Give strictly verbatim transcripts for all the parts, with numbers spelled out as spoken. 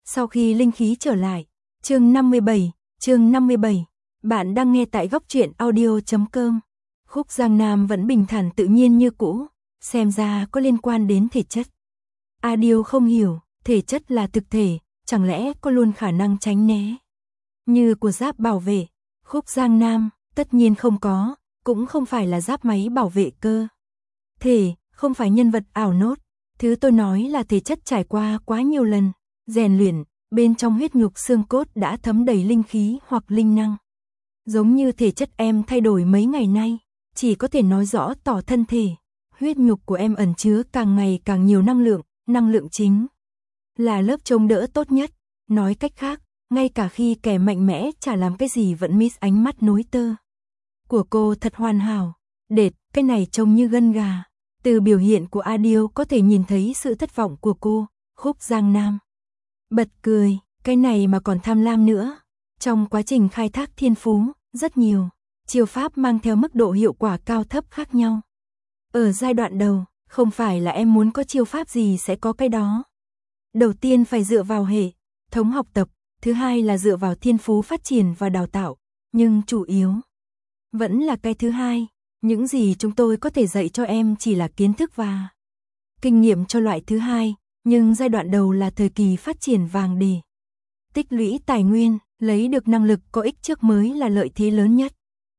Sau khi linh khí trở lại, chương năm mươi bảy, chương năm mươi bảy, bạn đang nghe tại góc truyện audio chấm com. Khúc Giang Nam vẫn bình thản tự nhiên như cũ, xem ra có liên quan đến thể chất. A Điêu không hiểu, thể chất là thực thể, chẳng lẽ có luôn khả năng tránh né? Như của giáp bảo vệ, Khúc Giang Nam, tất nhiên không có, cũng không phải là giáp máy bảo vệ cơ thể, không phải nhân vật ảo nốt. Thứ tôi nói là thể chất trải qua quá nhiều lần rèn luyện, bên trong huyết nhục xương cốt đã thấm đầy linh khí hoặc linh năng. Giống như thể chất em thay đổi mấy ngày nay, chỉ có thể nói rõ tỏ thân thể, huyết nhục của em ẩn chứa càng ngày càng nhiều năng lượng, năng lượng chính là lớp chống đỡ tốt nhất. Nói cách khác, ngay cả khi kẻ mạnh mẽ chả làm cái gì vẫn miss ánh mắt nối tơ của cô thật hoàn hảo. Đệt, cái này trông như gân gà. Từ biểu hiện của A Điêu có thể nhìn thấy sự thất vọng của cô. Khúc Giang Nam bật cười, cái này mà còn tham lam nữa. Trong quá trình khai thác thiên phú, rất nhiều chiêu pháp mang theo mức độ hiệu quả cao thấp khác nhau. Ở giai đoạn đầu, không phải là em muốn có chiêu pháp gì sẽ có cái đó. Đầu tiên phải dựa vào hệ thống học tập, thứ hai là dựa vào thiên phú phát triển và đào tạo, nhưng chủ yếu vẫn là cái thứ hai. Những gì chúng tôi có thể dạy cho em chỉ là kiến thức và kinh nghiệm cho loại thứ hai, nhưng giai đoạn đầu là thời kỳ phát triển vàng để tích lũy tài nguyên, lấy được năng lực có ích trước mới là lợi thế lớn nhất.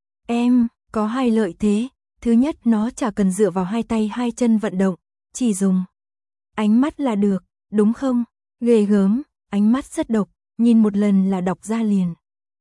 Em có hai lợi thế, thứ nhất nó chả cần dựa vào hai tay hai chân vận động, chỉ dùng ánh mắt là được, đúng không? Ghê gớm, ánh mắt rất độc, nhìn một lần là đọc ra liền.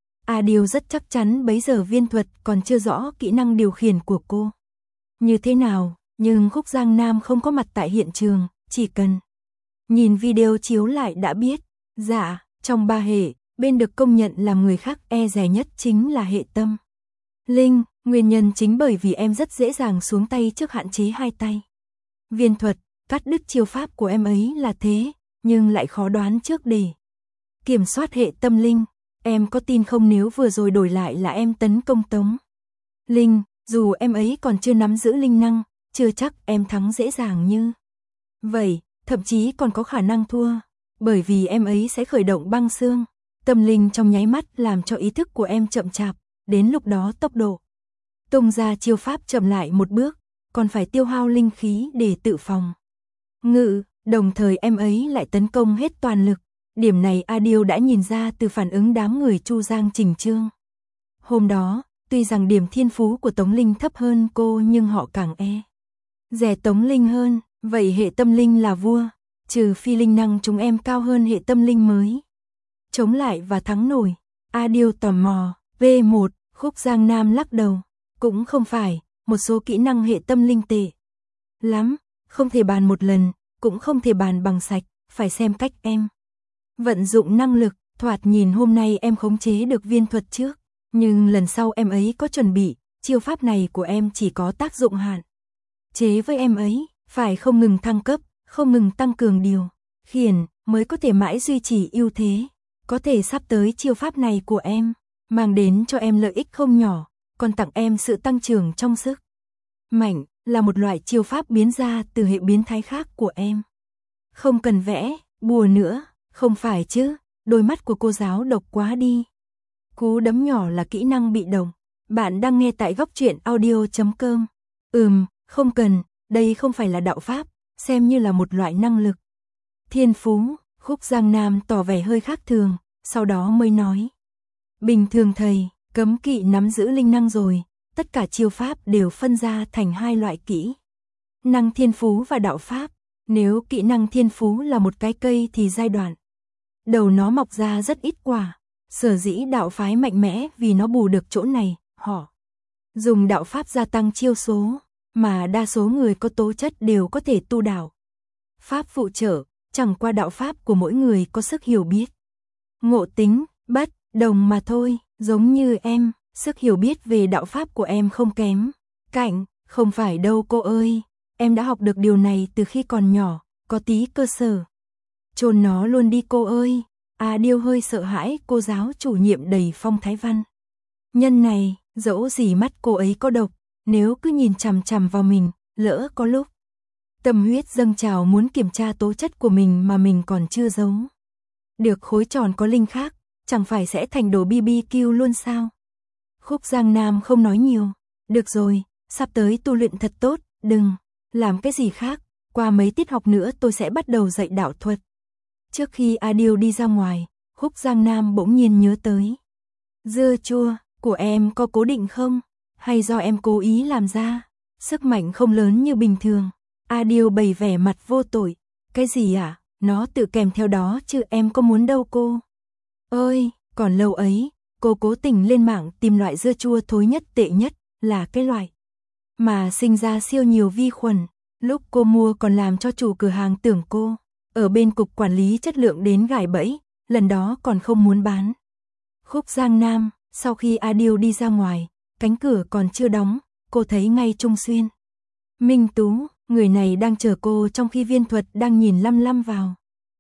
A Điêu rất chắc chắn bấy giờ viên thuật còn chưa rõ kỹ năng điều khiển của cô như thế nào, nhưng Khúc Giang Nam không có mặt tại hiện trường, chỉ cần nhìn video chiếu lại đã biết. Dạ, trong ba hệ, bên được công nhận làm người khác e dè nhất chính là hệ tâm linh, nguyên nhân chính bởi vì em rất dễ dàng xuống tay trước hạn chế hai tay. Viên thuật, cắt đứt chiêu pháp của em ấy là thế, nhưng lại khó đoán trước để kiểm soát hệ tâm linh. Em có tin không nếu vừa rồi đổi lại là em tấn công Tống Linh, dù em ấy còn chưa nắm giữ linh năng, chưa chắc em thắng dễ dàng như vậy, thậm chí còn có khả năng thua, bởi vì em ấy sẽ khởi động băng xương tâm linh trong nháy mắt làm cho ý thức của em chậm chạp, đến lúc đó tốc độ tung ra chiêu pháp chậm lại một bước, còn phải tiêu hao linh khí để tự phòng ngự, đồng thời em ấy lại tấn công hết toàn lực. Điểm này A Điêu đã nhìn ra từ phản ứng đám người Chu Giang Trình Trương. Hôm đó, tuy rằng điểm thiên phú của Tống Linh thấp hơn cô nhưng họ càng e dè Tống Linh hơn, vậy hệ tâm linh là vua, trừ phi linh năng chúng em cao hơn hệ tâm linh mới chống lại và thắng nổi. A Điêu tò mò, V một, Khúc Giang Nam lắc đầu, cũng không phải, một số kỹ năng hệ tâm linh tệ lắm, không thể bàn một lần, cũng không thể bàn bằng sạch, phải xem cách em vận dụng năng lực. Thoạt nhìn hôm nay em khống chế được viên thuật trước, nhưng lần sau em ấy có chuẩn bị, chiêu pháp này của em chỉ có tác dụng hạn chế với em ấy, phải không ngừng thăng cấp, không ngừng tăng cường điều khiển, mới có thể mãi duy trì ưu thế. Có thể sắp tới chiêu pháp này của em mang đến cho em lợi ích không nhỏ, còn tặng em sự tăng trưởng trong sức mạnh, là một loại chiêu pháp biến ra từ hệ biến thái khác của em. Không cần vẽ bùa nữa. Không phải chứ, đôi mắt của cô giáo độc quá đi. Cú đấm nhỏ là kỹ năng bị động. Bạn đang nghe tại góc truyện audio chấm com. Ừm, không cần, đây không phải là đạo pháp, xem như là một loại năng lực. Thiên phú, Khúc Giang Nam tỏ vẻ hơi khác thường, sau đó mới nói. Bình thường thầy, cấm kỵ nắm giữ linh năng rồi, tất cả chiêu pháp đều phân ra thành hai loại kỹ năng thiên phú và đạo pháp. Nếu kỹ năng thiên phú là một cái cây thì giai đoạn đầu nó mọc ra rất ít quả, sở dĩ đạo phái mạnh mẽ vì nó bù được chỗ này, họ dùng đạo pháp gia tăng chiêu số, mà đa số người có tố chất đều có thể tu đạo pháp phụ trợ, chẳng qua đạo pháp của mỗi người có sức hiểu biết, ngộ tính, bất đồng mà thôi. Giống như em, sức hiểu biết về đạo pháp của em không kém cạnh, không phải đâu cô ơi. Em đã học được điều này từ khi còn nhỏ, có tí cơ sở. Chôn nó luôn đi cô ơi. A Điêu hơi sợ hãi cô giáo chủ nhiệm đầy phong thái văn nhân này, dẫu gì mắt cô ấy có độc, nếu cứ nhìn chằm chằm vào mình, lỡ có lúc tâm huyết dâng trào muốn kiểm tra tố chất của mình mà mình còn chưa giấu Được khối tròn có linh khác, chẳng phải sẽ thành đồ bê bê kiu luôn sao? Khúc Giang Nam không nói nhiều. Được rồi, sắp tới tu luyện thật tốt, đừng làm cái gì khác. Qua mấy tiết học nữa tôi sẽ bắt đầu dạy đạo thuật. Trước khi Adil đi ra ngoài, Khúc Giang Nam bỗng nhiên nhớ tới. Dưa chua của em có cố định không? Hay do em cố ý làm ra? Sức mạnh không lớn như bình thường. Adil bày vẻ mặt vô tội. Cái gì ạ? À? Nó tự kèm theo đó chứ em có muốn đâu cô. Ơi, còn lâu ấy, cô cố tình lên mạng tìm loại dưa chua thối nhất tệ nhất, là cái loại mà sinh ra siêu nhiều vi khuẩn. Lúc cô mua còn làm cho chủ cửa hàng tưởng cô ở bên cục quản lý chất lượng đến gài bẫy, lần đó còn không muốn bán. Khúc Giang Nam, sau khi Adil đi ra ngoài, cánh cửa còn chưa đóng, cô thấy ngay Trung Xuyên Minh Tú, người này đang chờ cô trong khi Viên Thuật đang nhìn lăm lăm vào.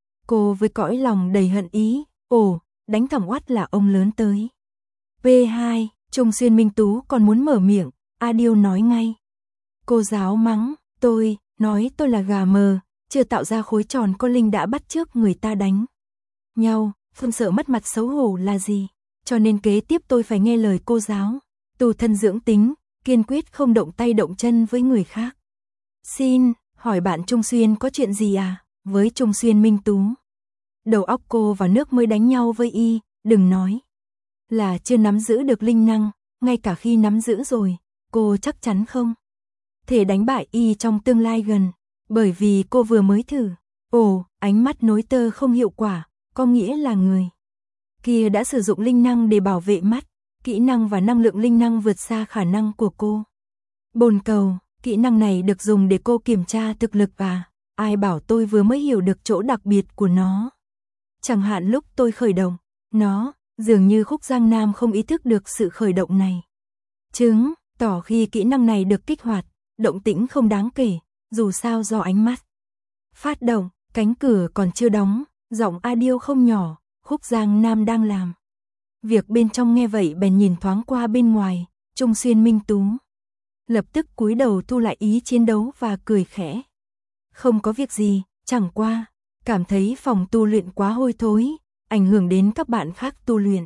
Cô với cõi lòng đầy hận ý, ồ, đánh thẳng oắt là ông lớn tới. pê hai, Trung Xuyên Minh Tú còn muốn mở miệng, Adil nói ngay. Cô giáo mắng, tôi, nói tôi là gà mờ, chưa tạo ra khối tròn có linh đã bắt chước người ta đánh nhau, không sợ mất mặt xấu hổ là gì, cho nên kế tiếp tôi phải nghe lời cô giáo, tu thân dưỡng tính, kiên quyết không động tay động chân với người khác. Xin, hỏi bạn Trung Xuyên có chuyện gì à? Với Trung Xuyên Minh Tú. Đầu óc cô vào nước mới đánh nhau với y, đừng nói là chưa nắm giữ được linh năng, ngay cả khi nắm giữ rồi, cô chắc chắn không thể đánh bại y trong tương lai gần, bởi vì cô vừa mới thử. Ồ, ánh mắt nối tơ không hiệu quả, có nghĩa là người kia đã sử dụng linh năng để bảo vệ mắt, kỹ năng và năng lượng linh năng vượt xa khả năng của cô. Bồn cầu, kỹ năng này được dùng để cô kiểm tra thực lực à? Ai bảo tôi vừa mới hiểu được chỗ đặc biệt của nó. Chẳng hạn lúc tôi khởi động, nó, dường như Khúc Giang Nam không ý thức được sự khởi động này. Chứng, tỏ khi kỹ năng này được kích hoạt, động tĩnh không đáng kể, dù sao do ánh mắt. Phát động, cánh cửa còn chưa đóng, giọng Adil không nhỏ, Khúc Giang Nam đang làm việc bên trong nghe vậy bèn nhìn thoáng qua bên ngoài, Trung Xuyên Minh Tú. Lập tức cúi đầu thu lại ý chiến đấu và cười khẽ. Không có việc gì, chẳng qua, cảm thấy phòng tu luyện quá hôi thối, ảnh hưởng đến các bạn khác tu luyện.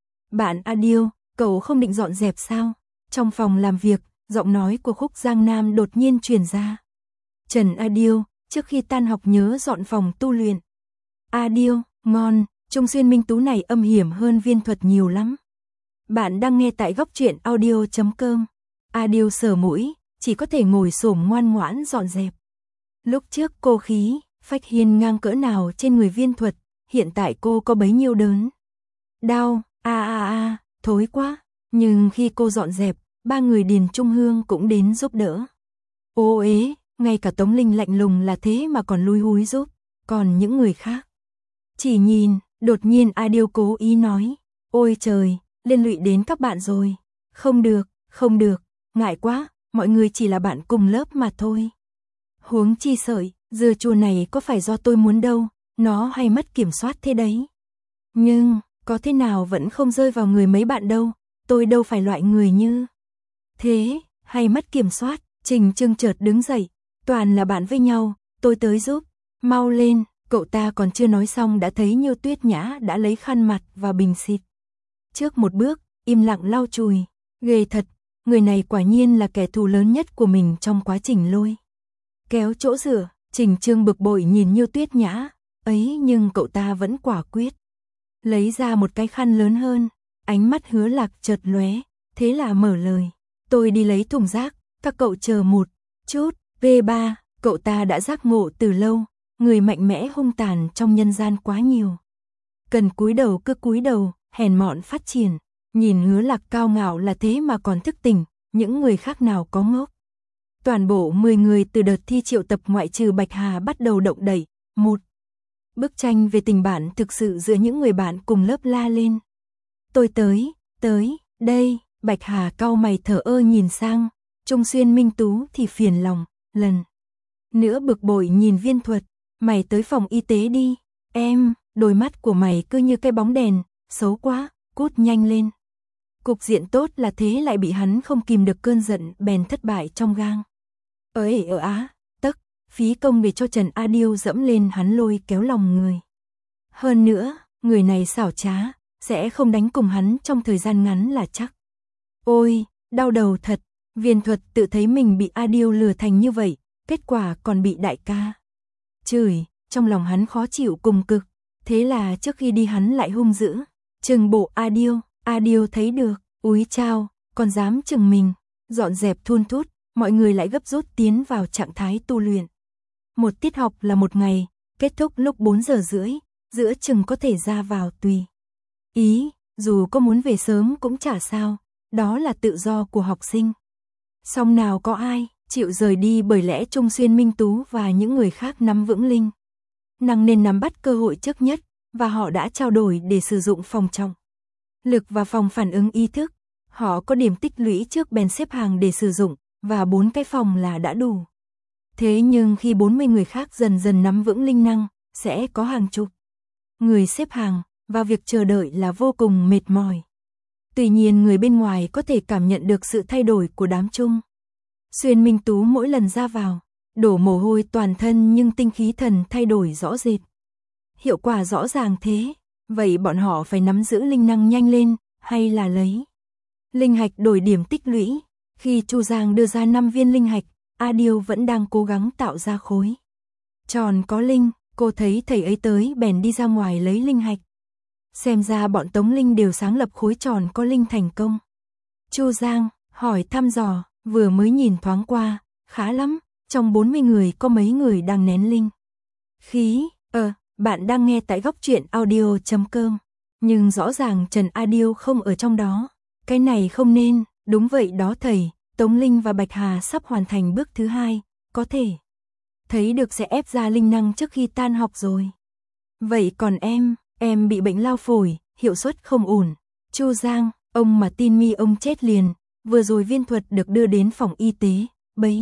Bạn Adil, cậu không định dọn dẹp sao? Trong phòng làm việc, giọng nói của Khúc Giang Nam đột nhiên truyền ra. Trần Adil, trước khi tan học nhớ dọn phòng tu luyện. Adil, ngon, Trung Xuyên Minh Tú này âm hiểm hơn Viên Thuật nhiều lắm. Bạn đang nghe tại góc truyện audio chấm com. Adil sờ mũi, chỉ có thể ngồi xổm ngoan ngoãn dọn dẹp. Lúc trước cô khí, phách hiên ngang cỡ nào trên người Viên Thuật, hiện tại cô có bấy nhiêu đớn. Đau, a a a, thối quá. Nhưng khi cô dọn dẹp, ba người Điền Trung Hương cũng đến giúp đỡ. Ô ế, ngay cả Tống Linh lạnh lùng là thế mà còn lui húi giúp, còn những người khác chỉ nhìn. Đột nhiên Adil cố ý nói, ôi trời, liên lụy đến các bạn rồi. Không được, không được, ngại quá, mọi người chỉ là bạn cùng lớp mà thôi. Huống chi sợi, dưa chua này có phải do tôi muốn đâu, nó hay mất kiểm soát thế đấy. Nhưng, có thế nào vẫn không rơi vào người mấy bạn đâu, tôi đâu phải loại người như thế, hay mất kiểm soát. Trình Trương chợt đứng dậy, toàn là bạn với nhau, tôi tới giúp, mau lên. Cậu ta còn chưa nói xong đã thấy Nhiêu Tuyết Nhã đã lấy khăn mặt và bình xịt. Trước một bước, im lặng lau chùi. Ghê thật, người này quả nhiên là kẻ thù lớn nhất của mình trong quá trình lôi kéo chỗ rửa. Trình Trương bực bội nhìn Nhiêu Tuyết Nhã, ấy nhưng cậu ta vẫn quả quyết. Lấy ra một cái khăn lớn hơn, ánh mắt Hứa Lạc chợt lóe, thế là mở lời. Tôi đi lấy thùng rác, các cậu chờ một chút. vê ba, cậu ta đã giác ngộ từ lâu. Người mạnh mẽ hung tàn trong nhân gian quá nhiều. Cần cúi đầu cứ cúi đầu, hèn mọn phát triển. Nhìn Hứa Lạc cao ngạo là thế mà còn thức tỉnh, những người khác nào có ngốc. Toàn bộ mười người từ đợt thi triệu tập ngoại trừ Bạch Hà bắt đầu động đẩy. Một bức tranh về tình bạn thực sự giữa những người bạn cùng lớp la lên. Tôi tới, tới, đây, Bạch Hà cau mày thở ơ nhìn sang. Trung Xuyên Minh Tú thì phiền lòng, lần nữa bực bội nhìn Viên Thuật. Mày tới phòng y tế đi, em, đôi mắt của mày cứ như cái bóng đèn, xấu quá, cút nhanh lên. Cục diện tốt là thế lại bị hắn không kìm được cơn giận bèn thất bại trong gang. Ơi ở á, tức, phí công để cho Trần Adil dẫm lên hắn lôi kéo lòng người. Hơn nữa, người này xảo trá, sẽ không đánh cùng hắn trong thời gian ngắn là chắc. Ôi, đau đầu thật, Viên Thuật tự thấy mình bị A Điêu lừa thành như vậy, kết quả còn bị đại ca chửi, trong lòng hắn khó chịu cùng cực, thế là trước khi đi hắn lại hung dữ, trừng bộ A Điêu, A Điêu thấy được, úi chao, còn dám chừng mình, dọn dẹp thun thút, mọi người lại gấp rút tiến vào trạng thái tu luyện. Một tiết học là một ngày, kết thúc lúc bốn giờ rưỡi, giữa chừng có thể ra vào tùy ý, dù có muốn về sớm cũng chả sao, đó là tự do của học sinh. Song nào có ai chịu rời đi, bởi lẽ Trung Xuyên Minh Tú và những người khác nắm vững linh năng nên nắm bắt cơ hội trước nhất, và họ đã trao đổi để sử dụng phòng trọng lực và phòng phản ứng ý thức. Họ có điểm tích lũy trước bèn xếp hàng để sử dụng, và bốn cái phòng là đã đủ. Thế nhưng khi bốn mươi người khác dần dần nắm vững linh năng, sẽ có hàng chục người xếp hàng, và việc chờ đợi là vô cùng mệt mỏi. Tuy nhiên người bên ngoài có thể cảm nhận được sự thay đổi của đám Trung Xuyên Minh Tú mỗi lần ra vào, đổ mồ hôi toàn thân nhưng tinh khí thần thay đổi rõ rệt. Hiệu quả rõ ràng thế, vậy bọn họ phải nắm giữ linh năng nhanh lên, hay là lấy linh hạch đổi điểm tích lũy? Khi Chu Giang đưa ra năm viên linh hạch, A Điêu vẫn đang cố gắng tạo ra khối tròn có linh, cô thấy thầy ấy tới bèn đi ra ngoài lấy linh hạch. Xem ra bọn Tống Linh đều sáng lập khối tròn có linh thành công. Chu Giang hỏi thăm dò, vừa mới nhìn thoáng qua, khá lắm, trong bốn mươi người có mấy người đang nén linh khí. Ờ, bạn đang nghe tại góc truyện audio chấm com, nhưng rõ ràng Trần A Điêu không ở trong đó. Cái này không nên, đúng vậy đó thầy, Tống Linh và Bạch Hà sắp hoàn thành bước thứ hai, có thể thấy được sẽ ép ra linh năng trước khi tan học rồi. Vậy còn em, em bị bệnh lao phổi, hiệu suất không ổn. Chu Giang, ông mà tin mi ông chết liền, vừa rồi Viên Thuật được đưa đến phòng y tế, bấy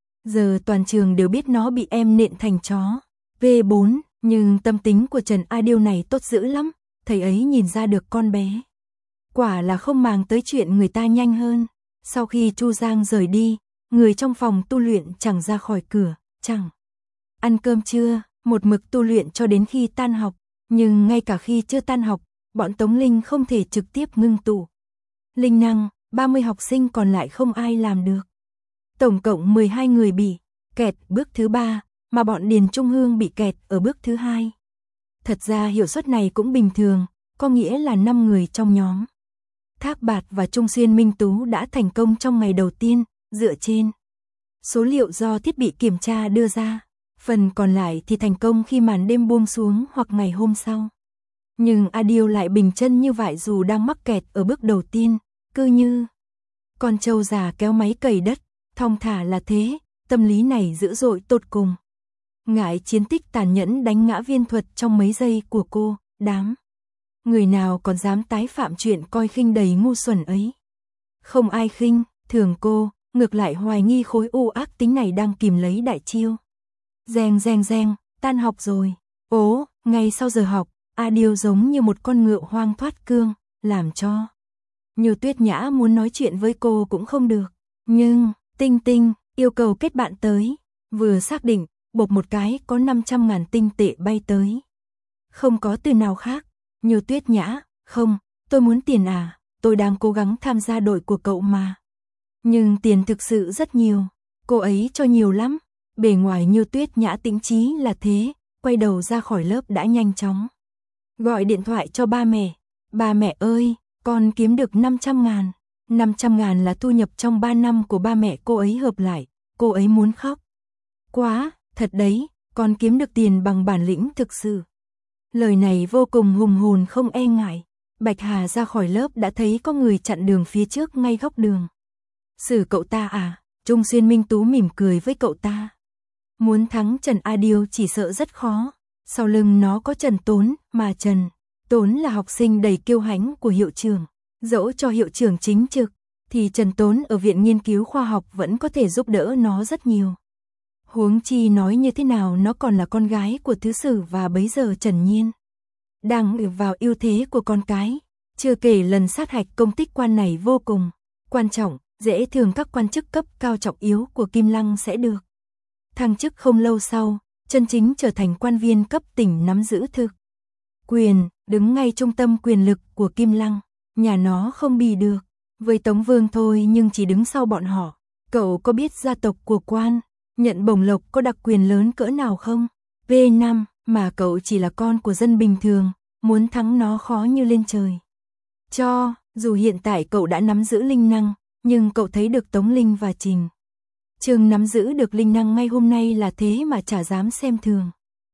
giờ toàn trường đều biết nó bị em nện thành chó. V bốn, nhưng tâm tính của Trần A Điêu này tốt dữ lắm, thầy ấy nhìn ra được con bé quả là không màng tới chuyện người ta nhanh hơn. Sau khi Chu Giang rời đi, người trong phòng tu luyện chẳng ra khỏi cửa, chẳng ăn cơm trưa, một mực tu luyện cho đến khi tan học. Nhưng ngay cả khi chưa tan học, bọn Tống Linh không thể trực tiếp ngưng tụ linh năng, ba mươi học sinh còn lại không ai làm được. Tổng cộng mười hai người bị kẹt bước thứ ba, mà bọn Điền Trung Hương bị kẹt ở bước thứ hai. Thật ra hiệu suất này cũng bình thường, có nghĩa là năm người trong nhóm Thác Bạt và Trung Xuyên Minh Tú đã thành công trong ngày đầu tiên, dựa trên số liệu do thiết bị kiểm tra đưa ra. Phần còn lại thì thành công khi màn đêm buông xuống hoặc ngày hôm sau. Nhưng A Điêu lại bình chân như vậy dù đang mắc kẹt ở bước đầu tiên, cứ như con trâu già kéo máy cày đất, thong thả là thế, tâm lý này dữ dội tột cùng. Ngại chiến tích tàn nhẫn đánh ngã Viên Thuật trong mấy giây của cô, đám người nào còn dám tái phạm chuyện coi khinh đầy ngu xuẩn ấy. Không ai khinh, thường cô, ngược lại hoài nghi khối u ác tính này đang kìm lấy đại chiêu. Reng reng reng, tan học rồi. Ố, ngay sau giờ học, A Điêu giống như một con ngựa hoang thoát cương, làm cho Như Tuyết Nhã muốn nói chuyện với cô cũng không được. Nhưng, Tinh Tinh, yêu cầu kết bạn tới. Vừa xác định, bộp một cái có năm trăm ngàn tinh tệ bay tới. Không có từ nào khác. Như Tuyết Nhã, không, tôi muốn tiền à, tôi đang cố gắng tham gia đội của cậu mà. Nhưng tiền thực sự rất nhiều, cô ấy cho nhiều lắm. Bề ngoài Như Tuyết Nhã tĩnh chí là thế, quay đầu ra khỏi lớp đã nhanh chóng gọi điện thoại cho ba mẹ. Ba mẹ ơi, con kiếm được năm trăm ngàn. năm trăm ngàn là thu nhập trong ba năm của ba mẹ cô ấy hợp lại. Cô ấy muốn khóc. Quá, thật đấy, con kiếm được tiền bằng bản lĩnh thực sự. Lời này vô cùng hùng hồn không e ngại. Bạch Hà ra khỏi lớp đã thấy có người chặn đường phía trước ngay góc đường. Xử cậu ta à? Trung Xuyên Minh Tú mỉm cười với cậu ta. Muốn thắng Trần A Điêu chỉ sợ rất khó. Sau lưng nó có Trần Tốn, mà Trần Tốn là học sinh đầy kiêu hãnh của hiệu trưởng. Dẫu cho hiệu trưởng chính trực, thì Trần Tốn ở viện nghiên cứu khoa học vẫn có thể giúp đỡ nó rất nhiều. Huống chi nói như thế nào nó còn là con gái của thứ sử, và bấy giờ Trần Nhiên đang vào ưu thế của con cái. Chưa kể lần sát hạch công tích quan này vô cùng quan trọng, dễ thường các quan chức cấp cao trọng yếu của Kim Lăng sẽ được thăng chức không lâu sau, chân chính trở thành quan viên cấp tỉnh nắm giữ thực quyền, đứng ngay trung tâm quyền lực của Kim Lăng, nhà nó không bì được với Tống Vương thôi nhưng chỉ đứng sau bọn họ. Cậu có biết gia tộc của quan nhận bổng lộc có đặc quyền lớn cỡ nào không? V năm, mà cậu chỉ là con của dân bình thường, muốn thắng nó khó như lên trời. Cho, dù hiện tại cậu đã nắm giữ linh năng, nhưng cậu thấy được Tống Linh và Trình Trương nắm giữ được linh năng ngay hôm nay là thế mà chả dám xem thường.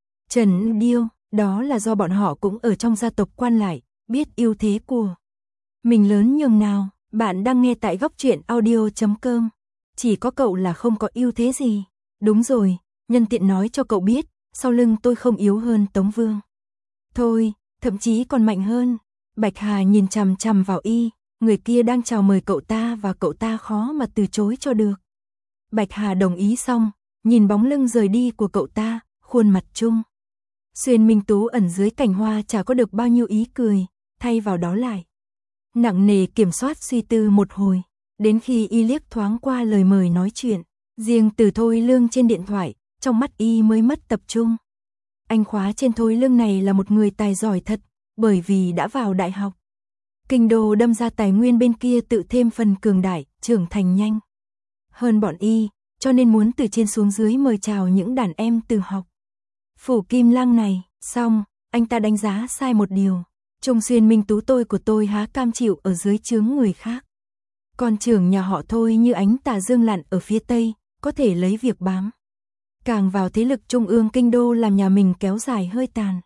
Trần Điêu, đó là do bọn họ cũng ở trong gia tộc quan lại, biết ưu thế của mình lớn nhường nào. Bạn đang nghe tại góc truyện audio chấm com. Chỉ có cậu là không có ưu thế gì. Đúng rồi, nhân tiện nói cho cậu biết, sau lưng tôi không yếu hơn Tống Vương. Thôi, thậm chí còn mạnh hơn. Bạch Hà nhìn chằm chằm vào y, người kia đang chào mời cậu ta và cậu ta khó mà từ chối cho được. Bạch Hà đồng ý xong, nhìn bóng lưng rời đi của cậu ta, khuôn mặt chung Xuyên Minh Tú ẩn dưới cành hoa chả có được bao nhiêu ý cười, thay vào đó lại nặng nề kiểm soát suy tư một hồi, đến khi y liếc thoáng qua lời mời nói chuyện, riêng từ Thôi Lương trên điện thoại, trong mắt y mới mất tập trung. Anh khóa trên Thôi Lương này là một người tài giỏi thật, bởi vì đã vào đại học. Kinh đô đâm ra tài nguyên bên kia tự thêm phần cường đại, trưởng thành nhanh hơn bọn y, cho nên muốn từ trên xuống dưới mời chào những đàn em từ học phủ Kim Lăng này. Xong, anh ta đánh giá sai một điều. Trung Xuyên Minh Tú tôi của tôi há cam chịu ở dưới trướng người khác. Còn trưởng nhà họ Thôi như ánh tà dương lặn ở phía tây, có thể lấy việc bám càng vào thế lực trung ương kinh đô làm nhà mình kéo dài hơi tàn.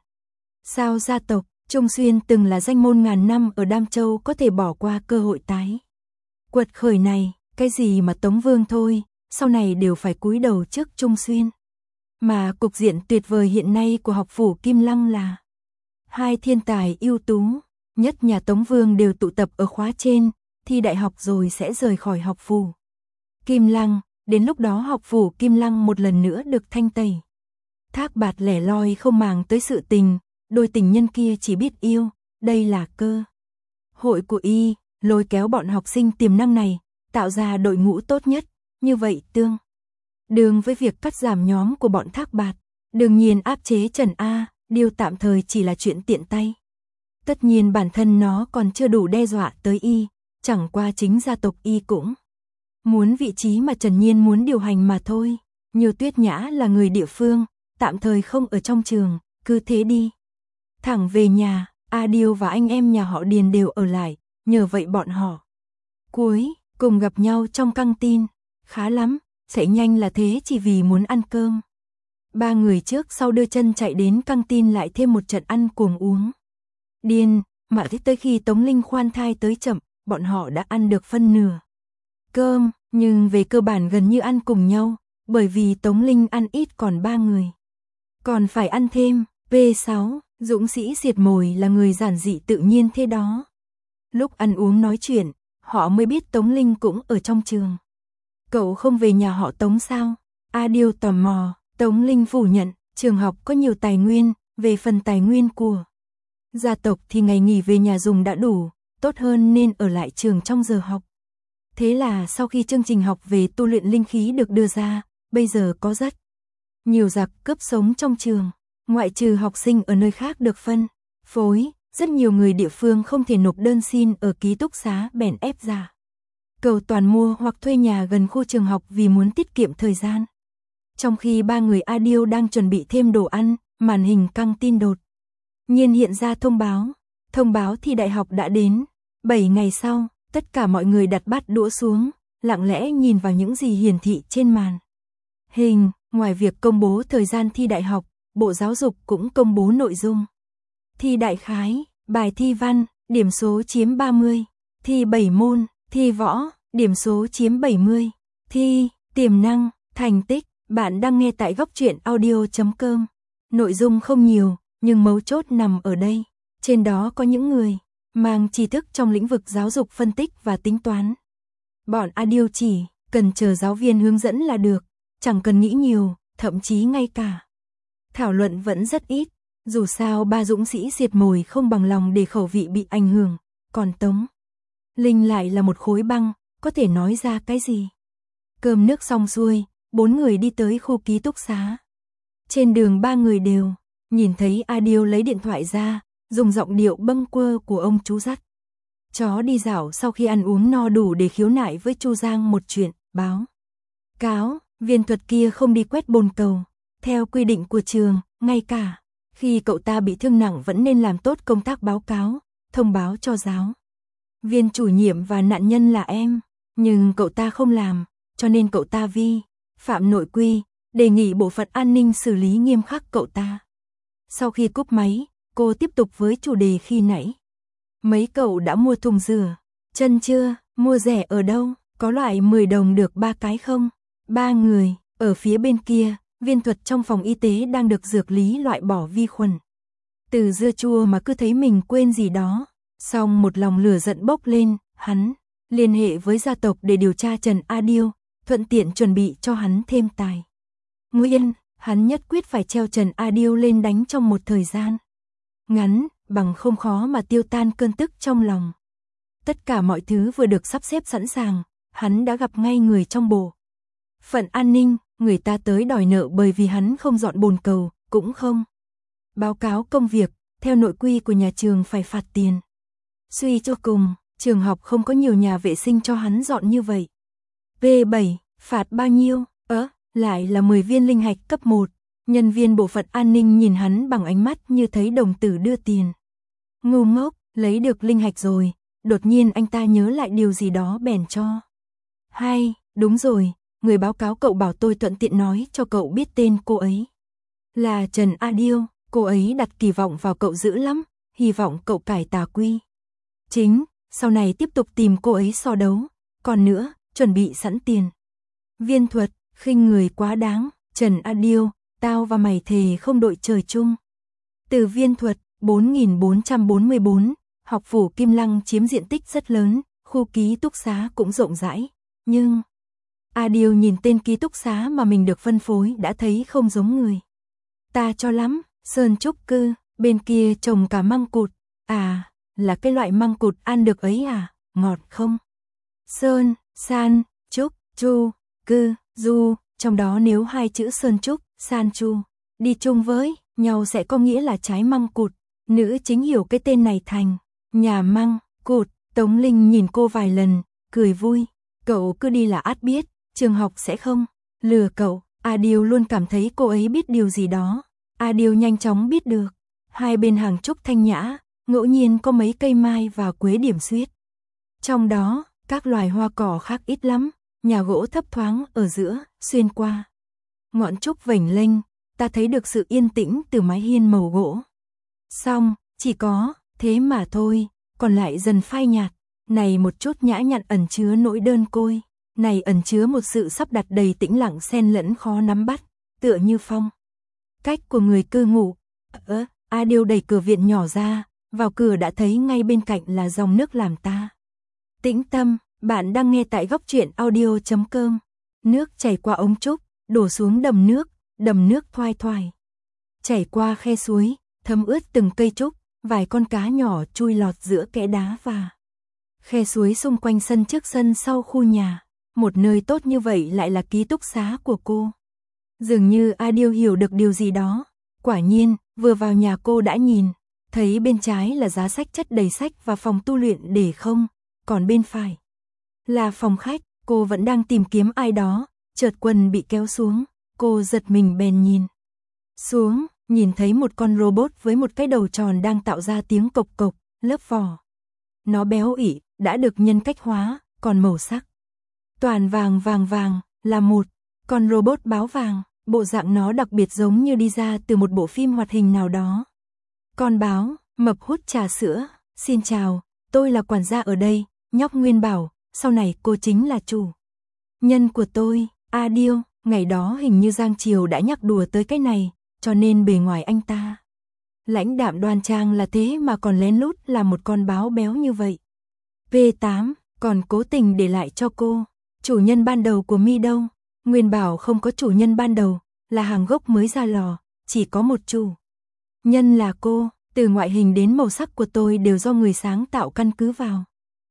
Sao gia tộc Trung Xuyên từng là danh môn ngàn năm ở Đam Châu có thể bỏ qua cơ hội tái quật khởi này? Cái gì mà Tống Vương thôi, sau này đều phải cúi đầu trước Trung Xuyên. Mà cục diện tuyệt vời hiện nay của học phủ Kim Lăng là hai thiên tài ưu tú, nhất nhà Tống Vương đều tụ tập ở khóa trên, thi đại học rồi sẽ rời khỏi học phủ Kim Lăng, đến lúc đó học phủ Kim Lăng một lần nữa được thanh tẩy. Thác Bạt lẻ loi không màng tới sự tình, đôi tình nhân kia chỉ biết yêu, đây là cơ hội của y, lôi kéo bọn học sinh tiềm năng này, tạo ra đội ngũ tốt nhất, như vậy tương đương với việc cắt giảm nhóm của bọn Thác Bạt, đương nhiên áp chế Trần A, điều tạm thời chỉ là chuyện tiện tay. Tất nhiên bản thân nó còn chưa đủ đe dọa tới y, chẳng qua chính gia tộc y cũng muốn vị trí mà Trần Nhiên muốn điều hành mà thôi. Nhiều Tuyết Nhã là người địa phương, tạm thời không ở trong trường, cứ thế đi thẳng về nhà. A Điêu và anh em nhà họ Điền đều ở lại, nhờ vậy bọn họ cuối cùng gặp nhau trong căng tin. Khá lắm, chạy nhanh là thế chỉ vì muốn ăn cơm. Ba người trước sau đưa chân chạy đến căng tin lại thêm một trận ăn cuồng uống điên, mà thế tới khi Tống Linh khoan thai tới chậm, bọn họ đã ăn được phân nửa cơm, nhưng về cơ bản gần như ăn cùng nhau, bởi vì Tống Linh ăn ít còn ba người còn phải ăn thêm. V sáu, dũng sĩ diệt mồi là người giản dị tự nhiên thế đó. Lúc ăn uống nói chuyện, họ mới biết Tống Linh cũng ở trong trường. Cậu không về nhà họ Tống sao? A Điêu tò mò. Tống Linh phủ nhận, trường học có nhiều tài nguyên, về phần tài nguyên của gia tộc thì ngày nghỉ về nhà dùng đã đủ, tốt hơn nên ở lại trường trong giờ học. Thế là sau khi chương trình học về tu luyện linh khí được đưa ra, bây giờ có rất nhiều giặc cướp sống trong trường. Ngoại trừ học sinh ở nơi khác được phân phối, rất nhiều người địa phương không thể nộp đơn xin ở ký túc xá bèn ép ra cầu toàn mua hoặc thuê nhà gần khu trường học vì muốn tiết kiệm thời gian. Trong khi ba người A Điêu đang chuẩn bị thêm đồ ăn, màn hình căng tin đột nhiên hiện ra thông báo. Thông báo thi đại học đã đến. bảy ngày sau, tất cả mọi người đặt bát đũa xuống, lặng lẽ nhìn vào những gì hiển thị trên màn hình. Ngoài việc công bố thời gian thi đại học, Bộ Giáo dục cũng công bố nội dung thi đại khái, bài thi văn, điểm số chiếm ba mươi, thi bảy môn, thi võ, điểm số chiếm bảy mươi, thi tiềm năng, thành tích. Bạn đang nghe tại góc truyện audio chấm com. Nội dung không nhiều, nhưng mấu chốt nằm ở đây. Trên đó có những người mang tri thức trong lĩnh vực giáo dục phân tích và tính toán. Bọn A Điêu chỉ cần chờ giáo viên hướng dẫn là được, chẳng cần nghĩ nhiều, thậm chí ngay cả thảo luận vẫn rất ít. Dù sao ba dũng sĩ diệt mồi không bằng lòng để khẩu vị bị ảnh hưởng, còn Tống Linh lại là một khối băng, có thể nói ra cái gì. Cơm nước xong xuôi, bốn người đi tới khu ký túc xá. Trên đường ba người đều nhìn thấy A Điêu lấy điện thoại ra, dùng giọng điệu bâng quơ của ông chú dắt chó đi dạo sau khi ăn uống no đủ để khiếu nại với Chu Giang một chuyện, báo cáo, viên thuật kia không đi quét bồn cầu. Theo quy định của trường, ngay cả khi cậu ta bị thương nặng vẫn nên làm tốt công tác báo cáo, thông báo cho giáo viên chủ nhiệm và nạn nhân là em. Nhưng cậu ta không làm, cho nên cậu ta vi phạm nội quy, đề nghị bộ phận an ninh xử lý nghiêm khắc cậu ta. Sau khi cúp máy, cô tiếp tục với chủ đề khi nãy. Mấy cậu đã mua thùng rửa chân chưa? Mua rẻ ở đâu? Có loại mười đồng được ba cái không? Ba người, ở phía bên kia, viên thuật trong phòng y tế đang được dược lý loại bỏ vi khuẩn. Từ dưa chua mà cứ thấy mình quên gì đó. Xong một lòng lửa giận bốc lên, hắn liên hệ với gia tộc để điều tra Trần A Điêu, thuận tiện chuẩn bị cho hắn thêm tài nguyên. Hắn nhất quyết phải treo Trần A Điêu lên đánh trong một thời gian ngắn, bằng không khó mà tiêu tan cơn tức trong lòng. Tất cả mọi thứ vừa được sắp xếp sẵn sàng, hắn đã gặp ngay người trong bộ phận an ninh, người ta tới đòi nợ bởi vì hắn không dọn bồn cầu, cũng không báo cáo công việc, theo nội quy của nhà trường phải phạt tiền. Suy cho cùng, trường học không có nhiều nhà vệ sinh cho hắn dọn như vậy. V bảy, phạt bao nhiêu? Ớ, lại là mười viên linh hạch cấp một. Nhân viên bộ phận an ninh nhìn hắn bằng ánh mắt như thấy đồng tử đưa tiền. Ngu ngốc, lấy được linh hạch rồi, đột nhiên anh ta nhớ lại điều gì đó bèn cho. Hay, đúng rồi, người báo cáo cậu bảo tôi thuận tiện nói cho cậu biết tên cô ấy. Là Trần A Điêu, cô ấy đặt kỳ vọng vào cậu dữ lắm, hy vọng cậu cải tà quy chính, sau này tiếp tục tìm cô ấy so đấu. Còn nữa, chuẩn bị sẵn tiền. Viên thuật, khinh người quá đáng, Trần A Điêu, tao và mày thề không đội trời chung. Từ viên thuật, bốn nghìn bốn trăm bốn mươi bốn, học phủ Kim Lăng chiếm diện tích rất lớn, khu ký túc xá cũng rộng rãi, nhưng A Điêu nhìn tên ký túc xá mà mình được phân phối đã thấy không giống người ta cho lắm. Sơn trúc cư, bên kia trồng cả măng cụt. À, là cái loại măng cụt ăn được ấy à, ngọt không? Sơn, san, trúc, chu, cư, du, trong đó nếu hai chữ sơn trúc, san chu đi chung với nhau sẽ có nghĩa là trái măng cụt. Nữ chính hiểu cái tên này thành nhà măng cụt. Tống Linh nhìn cô vài lần, cười vui. Cậu cứ đi là át biết, trường học sẽ không lừa cậu. A Điêu luôn cảm thấy cô ấy biết điều gì đó. A Điêu nhanh chóng biết được. Hai bên hàng trúc thanh nhã, ngẫu nhiên có mấy cây mai và quế điểm xuyết. Trong đó, các loài hoa cỏ khác ít lắm, nhà gỗ thấp thoáng ở giữa, xuyên qua ngọn trúc vểnh lênh, ta thấy được sự yên tĩnh từ mái hiên màu gỗ. Xong, chỉ có thế mà thôi, còn lại dần phai nhạt. Này một chút nhã nhặn ẩn chứa nỗi đơn côi, này ẩn chứa một sự sắp đặt đầy tĩnh lặng xen lẫn khó nắm bắt, tựa như phong cách của người cư ngụ. Ơ, A Điêu đẩy cửa viện nhỏ ra, vào cửa đã thấy ngay bên cạnh là dòng nước làm ta tĩnh tâm. Bạn đang nghe tại góc truyện audio chấm com. Nước chảy qua ống trúc, đổ xuống đầm nước, đầm nước thoai thoải chảy qua khe suối, thấm ướt từng cây trúc, vài con cá nhỏ chui lọt giữa kẽ đá và khe suối xung quanh sân trước sân sau khu nhà. Một nơi tốt như vậy lại là ký túc xá của cô. Dường như A Điêu hiểu được điều gì đó. Quả nhiên, vừa vào nhà cô đã nhìn thấy bên trái là giá sách chất đầy sách và phòng tu luyện để không, còn bên phải là phòng khách. Cô vẫn đang tìm kiếm ai đó, chợt quần bị kéo xuống, cô giật mình bèn nhìn xuống, nhìn thấy một con robot với một cái đầu tròn đang tạo ra tiếng cộc cộc, lớp vỏ nó béo ỉ, đã được nhân cách hóa, còn màu sắc toàn vàng vàng vàng, là một con robot báo vàng. Bộ dạng nó đặc biệt giống như đi ra từ một bộ phim hoạt hình nào đó. Con báo, mập hút trà sữa, xin chào, tôi là quản gia ở đây. Nhóc Nguyên bảo, sau này cô chính là chủ nhân của tôi. A Điêu, ngày đó hình như Giang Triều đã nhắc đùa tới cái này, cho nên bề ngoài anh ta lãnh đạm đoan trang là thế mà còn lén lút là một con báo béo như vậy. V tám, còn cố tình để lại cho cô chủ nhân ban đầu của Mi đâu? Nguyên bảo không có chủ nhân ban đầu, là hàng gốc mới ra lò, chỉ có một chủ nhân là cô. Từ ngoại hình đến màu sắc của tôi đều do người sáng tạo căn cứ vào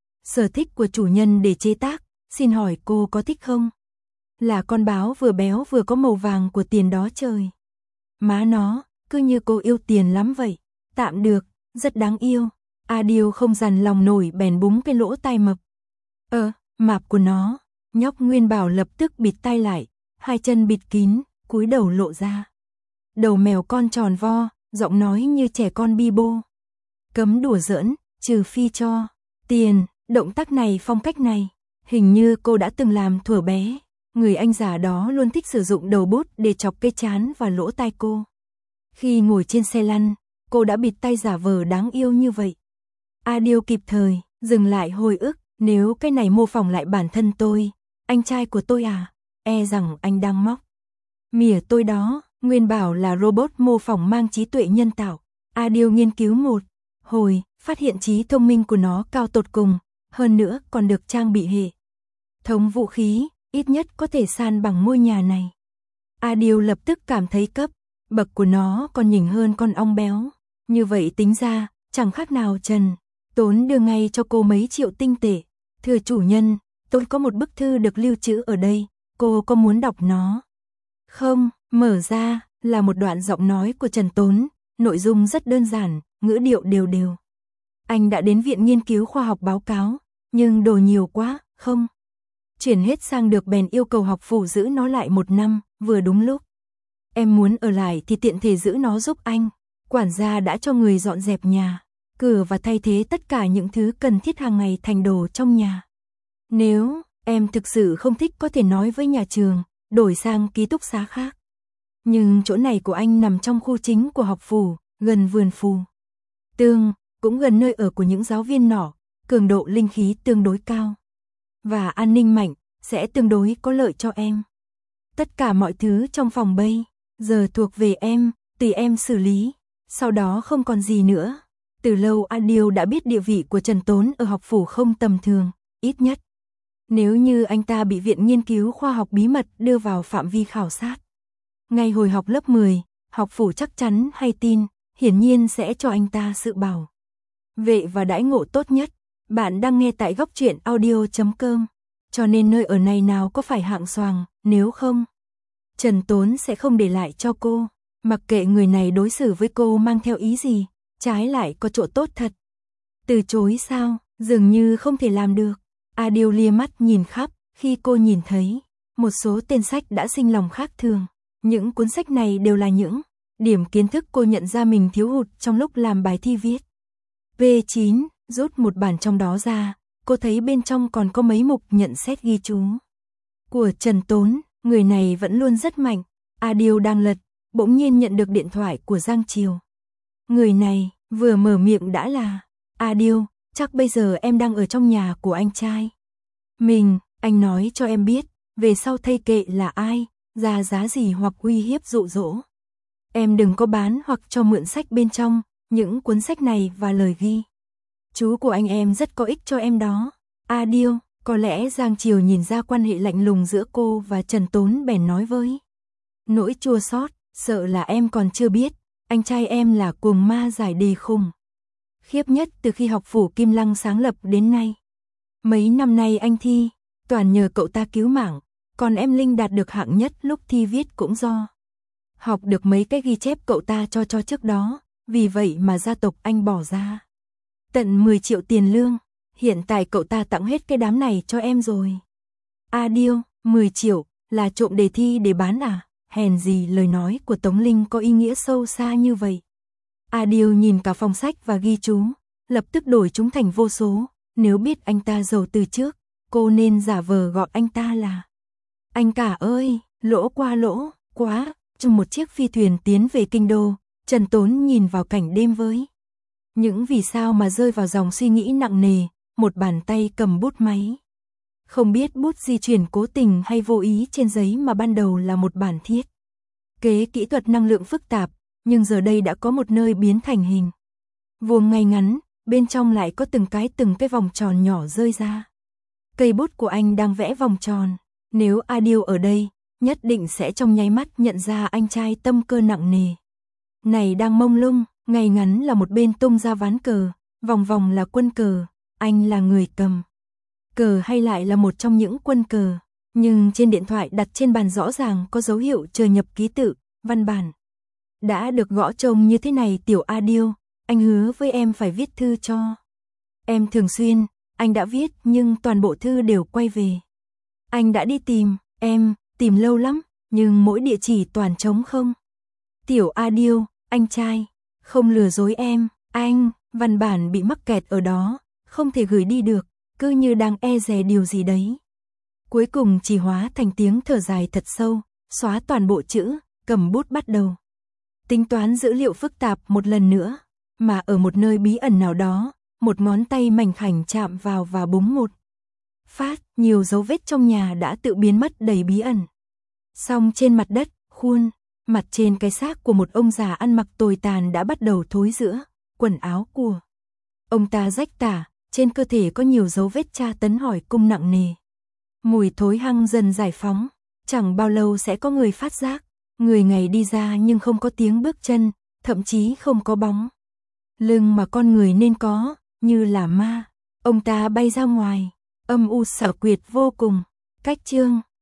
sở thích của chủ nhân để chế tác. Xin hỏi cô có thích không? Là con báo vừa béo vừa có màu vàng của tiền đó trời. Má nó, cứ như cô yêu tiền lắm vậy. Tạm được, rất đáng yêu. Adil không dằn lòng nổi bèn búng cái lỗ tai mập. Ờ, mạp của nó. Nhóc Nguyên Bảo lập tức bịt tai lại, hai chân bịt kín, cúi đầu lộ ra. Đầu mèo con tròn vo, giọng nói như trẻ con bi bô. Cấm đùa giỡn, trừ phi cho tiền. Động tác này, phong cách này, hình như cô đã từng làm thuở bé. Người anh già đó luôn thích sử dụng đầu bút để chọc cái trán và lỗ tai cô. Khi ngồi trên xe lăn, cô đã bịt tai giả vờ đáng yêu như vậy. Adil kịp thời, dừng lại hồi ức, nếu cái này mô phỏng lại bản thân tôi, anh trai của tôi à, e rằng anh đang móc mỉa tôi đó. Nguyên Bảo là robot mô phỏng mang trí tuệ nhân tạo. Adil nghiên cứu một hồi, phát hiện trí thông minh của nó cao tột cùng, hơn nữa còn được trang bị hệ thống vũ khí, ít nhất có thể san bằng ngôi nhà này. Adil lập tức cảm thấy cấp bậc của nó còn nhỉnh hơn con ong béo. Như vậy tính ra, chẳng khác nào Trần Tốn đưa ngay cho cô mấy triệu tinh tệ. Thưa chủ nhân, tôi có một bức thư được lưu trữ ở đây, cô có muốn đọc nó không? Mở ra, là một đoạn giọng nói của Trần Tốn, nội dung rất đơn giản, ngữ điệu đều đều. Anh đã đến viện nghiên cứu khoa học báo cáo, nhưng đồ nhiều quá, không chuyển hết sang được bèn yêu cầu học phủ giữ nó lại một năm, vừa đúng lúc. Em muốn ở lại thì tiện thể giữ nó giúp anh. Quản gia đã cho người dọn dẹp nhà, cửa và thay thế tất cả những thứ cần thiết hàng ngày thành đồ trong nhà. Nếu em thực sự không thích có thể nói với nhà trường, đổi sang ký túc xá khác. Nhưng chỗ này của anh nằm trong khu chính của học phủ, gần vườn phù tương, cũng gần nơi ở của những giáo viên nọ, cường độ linh khí tương đối cao. Và an ninh mạnh, sẽ tương đối có lợi cho em. Tất cả mọi thứ trong phòng bây giờ thuộc về em, tùy em xử lý. Sau đó không còn gì nữa. Từ lâu Adil đã biết địa vị của Trần Tốn ở học phủ không tầm thường, ít nhất. Nếu như anh ta bị viện nghiên cứu khoa học bí mật đưa vào phạm vi khảo sát. Ngay hồi học lớp mười, học phủ chắc chắn hay tin, hiển nhiên sẽ cho anh ta sự bảo vệ và đãi ngộ tốt nhất. Bạn đang nghe tại góc truyện audio chấm com. Cho nên nơi ở này nào có phải hạng xoàng, nếu không, Trần Tốn sẽ không để lại cho cô. Mặc kệ người này đối xử với cô mang theo ý gì, trái lại có chỗ tốt thật. Từ chối sao, dường như không thể làm được. Adil lia mắt nhìn khắp, khi cô nhìn thấy một số tên sách đã sinh lòng khác thường. Những cuốn sách này đều là những điểm kiến thức cô nhận ra mình thiếu hụt trong lúc làm bài thi viết. P chín, rút một bản trong đó ra, cô thấy bên trong còn có mấy mục nhận xét ghi chú của Trần Tốn, người này vẫn luôn rất mạnh. Adil đang lật, bỗng nhiên nhận được điện thoại của Giang Triều. Người này vừa mở miệng đã là Adil, chắc bây giờ em đang ở trong nhà của anh trai mình, anh nói cho em biết, về sau thây kệ là ai, ra giá gì hoặc uy hiếp dụ dỗ. Em đừng có bán hoặc cho mượn sách bên trong, những cuốn sách này và lời ghi chú của anh em rất có ích cho em đó. Adil, có lẽ Giang Triều nhìn ra quan hệ lạnh lùng giữa cô và Trần Tốn bèn nói với nỗi chua xót, sợ là em còn chưa biết, anh trai em là cuồng ma giải đề khùng khiếp nhất từ khi học phủ Kim Lăng sáng lập đến nay. Mấy năm nay anh thi, toàn nhờ cậu ta cứu mạng, còn em Linh đạt được hạng nhất lúc thi viết cũng do học được mấy cái ghi chép cậu ta cho cho trước đó, vì vậy mà gia tộc anh bỏ ra tận mười triệu tiền lương, hiện tại cậu ta tặng hết cái đám này cho em rồi. Adil, mười triệu, là trộm đề thi để bán à? Hèn gì lời nói của Tống Linh có ý nghĩa sâu xa như vậy. Adil nhìn cả phòng sách và ghi chú, lập tức đổi chúng thành vô số. Nếu biết anh ta giàu từ trước, cô nên giả vờ gọi anh ta là anh cả ơi, lỗ qua lỗ, quá. Trong một chiếc phi thuyền tiến về kinh đô, Trần Tốn nhìn vào cảnh đêm với những vì sao mà rơi vào dòng suy nghĩ nặng nề, một bàn tay cầm bút máy. Không biết bút di chuyển cố tình hay vô ý trên giấy mà ban đầu là một bản thiết kế kỹ thuật năng lượng phức tạp, nhưng giờ đây đã có một nơi biến thành hình vuông ngay ngắn, bên trong lại có từng cái từng cái vòng tròn nhỏ rơi ra. Cây bút của anh đang vẽ vòng tròn, nếu Adil ở đây, nhất định sẽ trong nháy mắt nhận ra anh trai tâm cơ nặng nề này đang mông lung. Ngay ngắn là một bên tung ra ván cờ, vòng vòng là quân cờ, anh là người cầm cờ hay lại là một trong những quân cờ. Nhưng trên điện thoại đặt trên bàn rõ ràng có dấu hiệu chờ nhập ký tự, văn bản đã được gõ trông như thế này. Tiểu Adil, anh hứa với em phải viết thư cho em thường xuyên, anh đã viết nhưng toàn bộ thư đều quay về. Anh đã đi tìm em, tìm lâu lắm, nhưng mỗi địa chỉ toàn trống không. Tiểu A Điêu, anh trai, không lừa dối em, anh, văn bản bị mắc kẹt ở đó, không thể gửi đi được, cứ như đang e dè điều gì đấy. Cuối cùng chỉ hóa thành tiếng thở dài thật sâu, xóa toàn bộ chữ, cầm bút bắt đầu. Tính toán dữ liệu phức tạp một lần nữa, mà ở một nơi bí ẩn nào đó, một ngón tay mảnh khảnh chạm vào và búng một phát, nhiều dấu vết trong nhà đã tự biến mất đầy bí ẩn. Xong trên mặt đất, khuôn, mặt trên cái xác của một ông già ăn mặc tồi tàn đã bắt đầu thối rữa, quần áo của ông ta rách tả, trên cơ thể có nhiều dấu vết tra tấn hỏi cung nặng nề. Mùi thối hăng dần giải phóng, chẳng bao lâu sẽ có người phát giác, người ngày đi ra nhưng không có tiếng bước chân, thậm chí không có bóng lưng mà con người nên có, như là ma. Ông ta bay ra ngoài, âm u xảo quyệt vô cùng. Cách chương